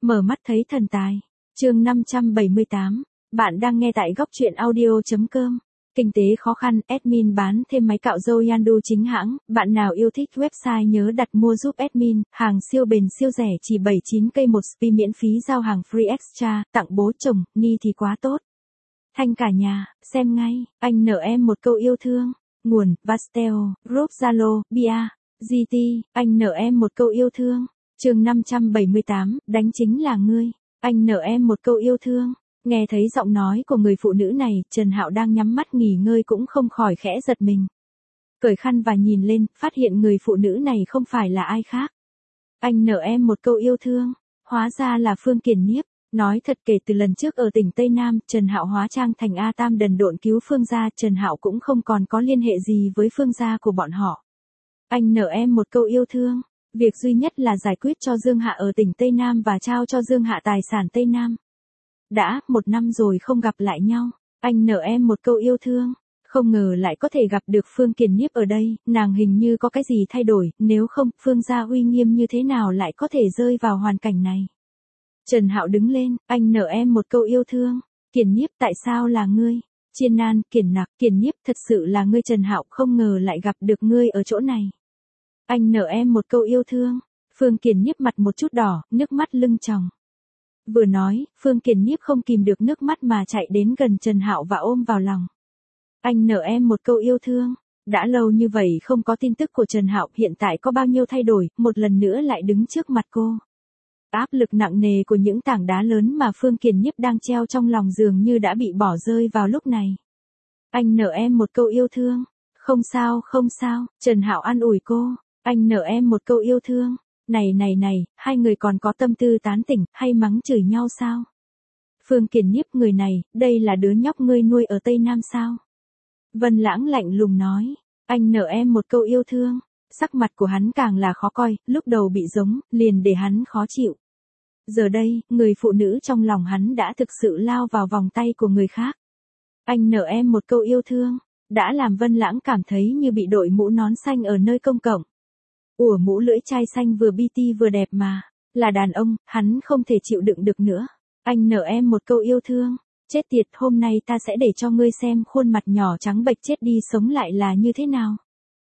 Mở mắt thấy thần tài. Chương 578. Bạn đang nghe tại góc truyện audio.com. Kinh tế khó khăn, admin bán thêm máy cạo râu Yandu chính hãng. Bạn nào yêu thích website nhớ đặt mua giúp admin. Hàng siêu bền siêu rẻ chỉ 79k một spi, miễn phí giao hàng free extra. Tặng bố chồng, ni thì quá tốt. Thanh cả nhà, xem ngay. Anh nợ em một câu yêu thương. Nguồn: Pastel, Group Zalo, Bia, GT. Anh nợ em một câu yêu thương. Chương 578. Đánh chính là ngươi. Anh nợ em một câu yêu thương. Nghe thấy giọng nói của người phụ nữ này, Trần Hạo đang nhắm mắt nghỉ ngơi cũng không khỏi khẽ giật mình. Cởi khăn và nhìn lên, phát hiện người phụ nữ này không phải là ai khác. Anh nợ em một câu yêu thương. Hóa ra là Phương Kiền Niếp. Nói thật, kể từ lần trước ở tỉnh Tây Nam, Trần Hạo hóa trang thành A Tam đần độn cứu Phương gia, Trần Hạo cũng không còn có liên hệ gì với Phương gia của bọn họ. Anh nợ em một câu yêu thương. Việc duy nhất là giải quyết cho Dương Hạ ở tỉnh Tây Nam và trao cho Dương Hạ tài sản Tây Nam. Đã 1 năm rồi không gặp lại nhau. Anh nợ em một câu yêu thương. Không ngờ lại có thể gặp được Phương Kiền Niếp ở đây, nàng hình như có cái gì thay đổi, nếu không, Phương gia uy nghiêm như thế nào lại có thể rơi vào hoàn cảnh này. Trần Hạo đứng lên, anh nợ em một câu yêu thương. Kiền Niếp, tại sao là ngươi? Chiên nan, Kiền Nặc, Kiền Niếp, thật sự là ngươi. Trần Hạo, không ngờ lại gặp được ngươi ở chỗ này. Anh nợ em một câu yêu thương. Phương Kiền Niếp mặt một chút đỏ, nước mắt lưng tròng. Vừa nói, Phương Kiền Niếp không kìm được nước mắt mà chạy đến gần Trần Hạo và ôm vào lòng. Anh nợ em một câu yêu thương. Đã lâu như vậy không có tin tức của Trần Hạo, hiện tại có bao nhiêu thay đổi, một lần nữa lại đứng trước mặt cô. Áp lực nặng nề của những tảng đá lớn mà Phương Kiền Niếp đang treo trong lòng dường như đã bị bỏ rơi vào lúc này. Anh nợ em một câu yêu thương. Không sao, không sao, Trần Hạo an ủi cô. Anh nợ em một câu yêu thương. Này, hai người còn có tâm tư tán tỉnh, hay mắng chửi nhau sao? Phương Kiền Niếp, người này, đây là đứa nhóc ngươi nuôi ở Tây Nam sao? Vân Lãng lạnh lùng nói. Anh nợ em một câu yêu thương. Sắc mặt của hắn càng là khó coi, lúc đầu bị giống, liền để hắn khó chịu. Giờ đây, người phụ nữ trong lòng hắn đã thực sự lao vào vòng tay của người khác. Anh nợ em một câu yêu thương. Đã làm Vân Lãng cảm thấy như bị đội mũ nón xanh ở nơi công cộng. Ủa, mũ lưỡi chai xanh vừa biti vừa đẹp mà. Là đàn ông, hắn không thể chịu đựng được nữa. Anh nợ em một câu yêu thương. Chết tiệt, hôm nay ta sẽ để cho ngươi xem khuôn mặt nhỏ trắng bệch chết đi sống lại là như thế nào.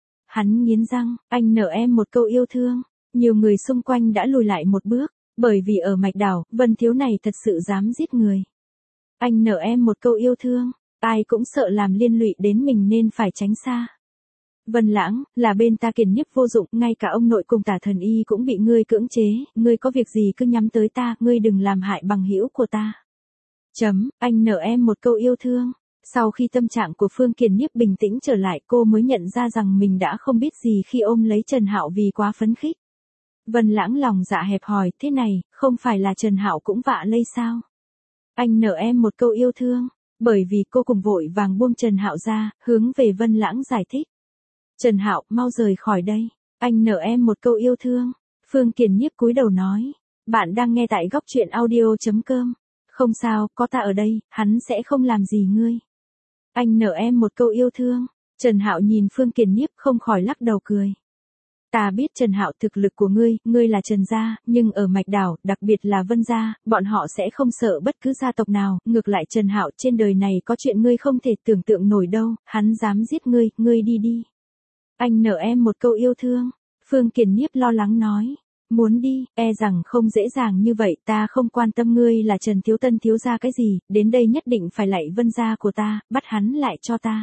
Hắn nghiến răng. Anh nợ em một câu yêu thương. Nhiều người xung quanh đã lùi lại một bước. Bởi vì ở Mạch Đảo, Vân thiếu này thật sự dám giết người. Anh nợ em một câu yêu thương. Ai cũng sợ làm liên lụy đến mình nên phải tránh xa. Vân Lãng, là bên ta Kiền Niếp vô dụng, ngay cả ông nội cùng Tả Thần Y cũng bị ngươi cưỡng chế, ngươi có việc gì cứ nhắm tới ta, ngươi đừng làm hại bằng hữu của ta. Anh nợ em một câu yêu thương. Sau khi tâm trạng của Phương Kiền Niếp bình tĩnh trở lại, cô mới nhận ra rằng mình đã không biết gì khi ôm lấy Trần Hạo vì quá phấn khích. Vân Lãng lòng dạ hẹp hòi, thế này, không phải là Trần Hạo cũng vạ lây sao? Anh nợ em một câu yêu thương. Bởi vì cô cùng vội vàng buông Trần Hạo ra, hướng về Vân Lãng giải thích. Trần Hạo, mau rời khỏi đây. Anh nợ em một câu yêu thương. Phương Kiền Niếp cúi đầu nói. Bạn đang nghe tại góc truyện audio.com. Không sao, có ta ở đây, hắn sẽ không làm gì ngươi. Anh nợ em một câu yêu thương. Trần Hạo nhìn Phương Kiền Niếp không khỏi lắc đầu cười. Ta biết Trần Hạo, thực lực của ngươi là Trần gia, nhưng ở Mạch Đảo, đặc biệt là Vân gia, bọn họ sẽ không sợ bất cứ gia tộc nào, ngược lại Trần Hạo, trên đời này có chuyện ngươi không thể tưởng tượng nổi đâu, hắn dám giết ngươi đi đi. Anh nợ em một câu yêu thương. Phương Kiền Niếp lo lắng nói. Muốn đi, e rằng không dễ dàng như vậy, ta không quan tâm ngươi là Trần Thiếu Tân thiếu gia cái gì, đến đây nhất định phải lạy Vân gia của ta, bắt hắn lại cho ta.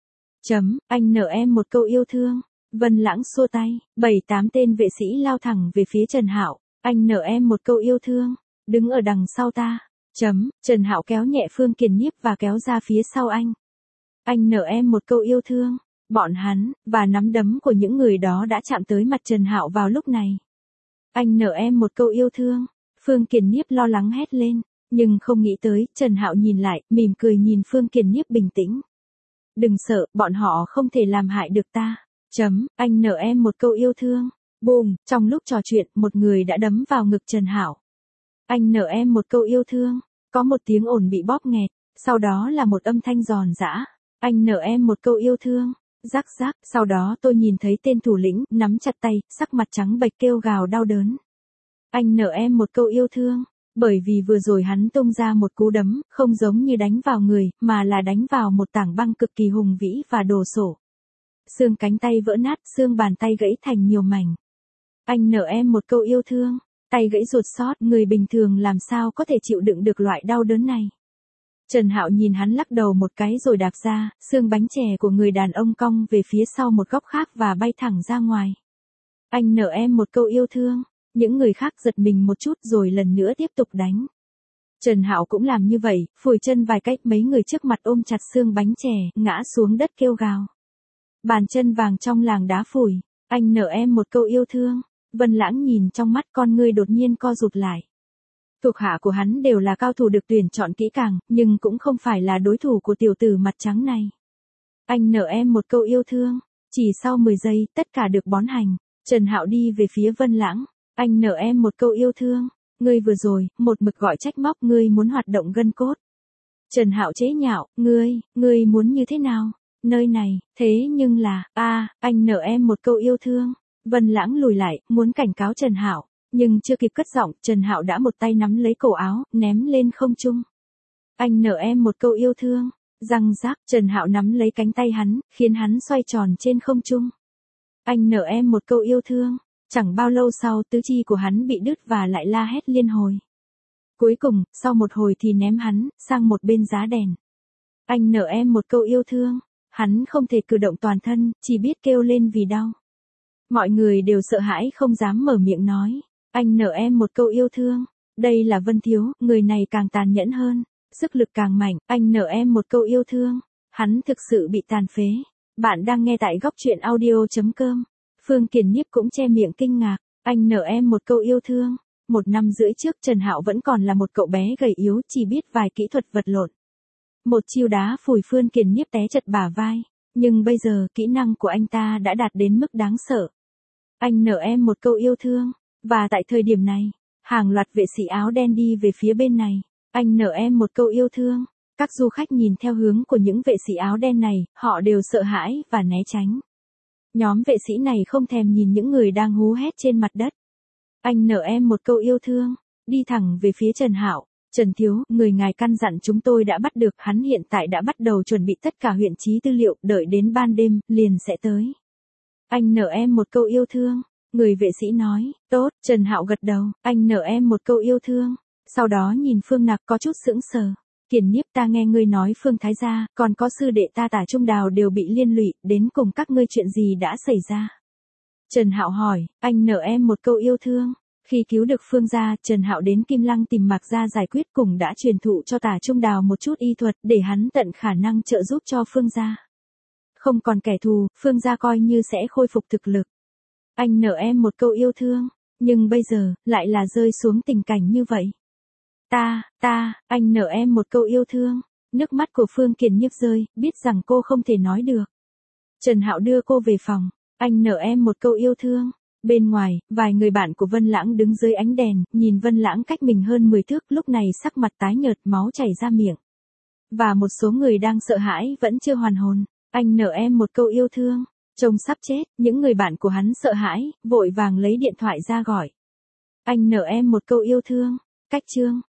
Anh nợ em một câu yêu thương. Vân Lãng xua tay, 7-8 tên vệ sĩ lao thẳng về phía Trần Hạo. Anh nợ em một câu yêu thương. Đứng ở đằng sau ta. Trần Hạo kéo nhẹ Phương Kiền Niếp và kéo ra phía sau anh. Anh nợ em một câu yêu thương. Bọn hắn, và nắm đấm của những người đó đã chạm tới mặt Trần Hạo vào lúc này. Anh nợ em một câu yêu thương. Phương Kiền Niếp lo lắng hét lên, nhưng không nghĩ tới, Trần Hạo nhìn lại, mỉm cười nhìn Phương Kiền Niếp bình tĩnh. Đừng sợ, bọn họ không thể làm hại được ta. Anh nợ em một câu yêu thương. Bùm, trong lúc trò chuyện, một người đã đấm vào ngực Trần Hạo. Anh nợ em một câu yêu thương. Có một tiếng ồn bị bóp nghẹt, sau đó là một âm thanh giòn giã. Anh nợ em một câu yêu thương. Rắc rắc, sau đó tôi nhìn thấy tên thủ lĩnh, nắm chặt tay, sắc mặt trắng bệch kêu gào đau đớn. Anh nợ em một câu yêu thương. Bởi vì vừa rồi hắn tung ra một cú đấm, không giống như đánh vào người, mà là đánh vào một tảng băng cực kỳ hùng vĩ và đồ sộ. Xương cánh tay vỡ nát, xương bàn tay gãy thành nhiều mảnh. Anh nợ em một câu yêu thương, tay gãy ruột sót, người bình thường làm sao có thể chịu đựng được loại đau đớn này. Trần Hạo nhìn hắn lắc đầu một cái rồi đạp ra, xương bánh chè của người đàn ông cong về phía sau một góc khác và bay thẳng ra ngoài. Anh nợ em một câu yêu thương, những người khác giật mình một chút rồi lần nữa tiếp tục đánh. Trần Hạo cũng làm như vậy, phủi chân vài cách, mấy người trước mặt ôm chặt xương bánh chè, ngã xuống đất kêu gào. Bàn chân vàng trong làng đá phủi, anh nợ em một câu yêu thương. Vân Lãng nhìn trong mắt, con ngươi đột nhiên co rụt lại. Thuộc hạ của hắn đều là cao thủ được tuyển chọn kỹ càng, nhưng cũng không phải là đối thủ của tiểu tử mặt trắng này. Anh nợ em một câu yêu thương. Chỉ sau 10 giây, tất cả được bón hành. Trần Hạo đi về phía Vân Lãng. Anh nợ em một câu yêu thương. Ngươi vừa rồi, một mực gọi trách móc ngươi muốn hoạt động gân cốt. Trần Hạo chế nhạo, ngươi muốn như thế nào? Nơi này, thế nhưng là, anh nợ em một câu yêu thương. Vân Lãng lùi lại, muốn cảnh cáo Trần Hạo, nhưng chưa kịp cất giọng, Trần Hạo đã một tay nắm lấy cổ áo, ném lên không trung. Anh nợ em một câu yêu thương. Răng rác, Trần Hạo nắm lấy cánh tay hắn, khiến hắn xoay tròn trên không trung. Anh nợ em một câu yêu thương. Chẳng bao lâu sau, tứ chi của hắn bị đứt và lại la hét liên hồi. Cuối cùng, sau một hồi thì ném hắn sang một bên giá đèn. Anh nợ em một câu yêu thương. Hắn không thể cử động toàn thân, chỉ biết kêu lên vì đau. Mọi người đều sợ hãi không dám mở miệng nói. Anh nợ em một câu yêu thương. Đây là Vân Thiếu, người này càng tàn nhẫn hơn. Sức lực càng mạnh, anh nợ em một câu yêu thương. Hắn thực sự bị tàn phế. Bạn đang nghe tại góc truyện audio.com. Phương Kiền Nhiếp cũng che miệng kinh ngạc. Anh nợ em một câu yêu thương. 1 năm rưỡi trước Trần Hạo vẫn còn là một cậu bé gầy yếu, chỉ biết vài kỹ thuật vật lộn. Một chiêu đá phủi Phương Kiền Nhiếp té chật bả vai. Nhưng bây giờ, kỹ năng của anh ta đã đạt đến mức đáng sợ. Anh nợ em một câu yêu thương. Và tại thời điểm này, hàng loạt vệ sĩ áo đen đi về phía bên này. Anh nợ em một câu yêu thương. Các du khách nhìn theo hướng của những vệ sĩ áo đen này, họ đều sợ hãi và né tránh. Nhóm vệ sĩ này không thèm nhìn những người đang hú hét trên mặt đất. Anh nợ em một câu yêu thương. Đi thẳng về phía Trần Hạo. Trần Thiếu, người ngài căn dặn chúng tôi đã bắt được, hắn hiện tại đã bắt đầu chuẩn bị tất cả huyện trí tư liệu, đợi đến ban đêm, liền sẽ tới. Anh nợ em một câu yêu thương. Người vệ sĩ nói, tốt, Trần Hạo gật đầu, anh nợ em một câu yêu thương. Sau đó nhìn Phương Nặc có chút sững sờ. Kiền Nhiếp, ta nghe ngươi nói Phương Thái gia, còn có sư đệ ta Tả Trung Đào đều bị liên lụy, đến cùng các ngươi chuyện gì đã xảy ra? Trần Hạo hỏi, anh nợ em một câu yêu thương. Khi cứu được Phương gia, Trần Hạo đến Kim Lăng tìm Mạc gia giải quyết, cùng đã truyền thụ cho Tả Trung Đào một chút y thuật để hắn tận khả năng trợ giúp cho Phương gia. Không còn kẻ thù, Phương gia coi như sẽ khôi phục thực lực. Anh nợ em một câu yêu thương, nhưng bây giờ, lại là rơi xuống tình cảnh như vậy. Anh nợ em một câu yêu thương. Nước mắt của Phương Kiền Nhiếp rơi, biết rằng cô không thể nói được. Trần Hạo đưa cô về phòng. Anh nợ em một câu yêu thương. Bên ngoài, vài người bạn của Vân Lãng đứng dưới ánh đèn, nhìn Vân Lãng cách mình hơn 10 thước, lúc này sắc mặt tái nhợt, máu chảy ra miệng. Và một số người đang sợ hãi vẫn chưa hoàn hồn. Anh nợ em một câu yêu thương. Trông sắp chết, những người bạn của hắn sợ hãi, vội vàng lấy điện thoại ra gọi. Anh nợ em một câu yêu thương. Cách chương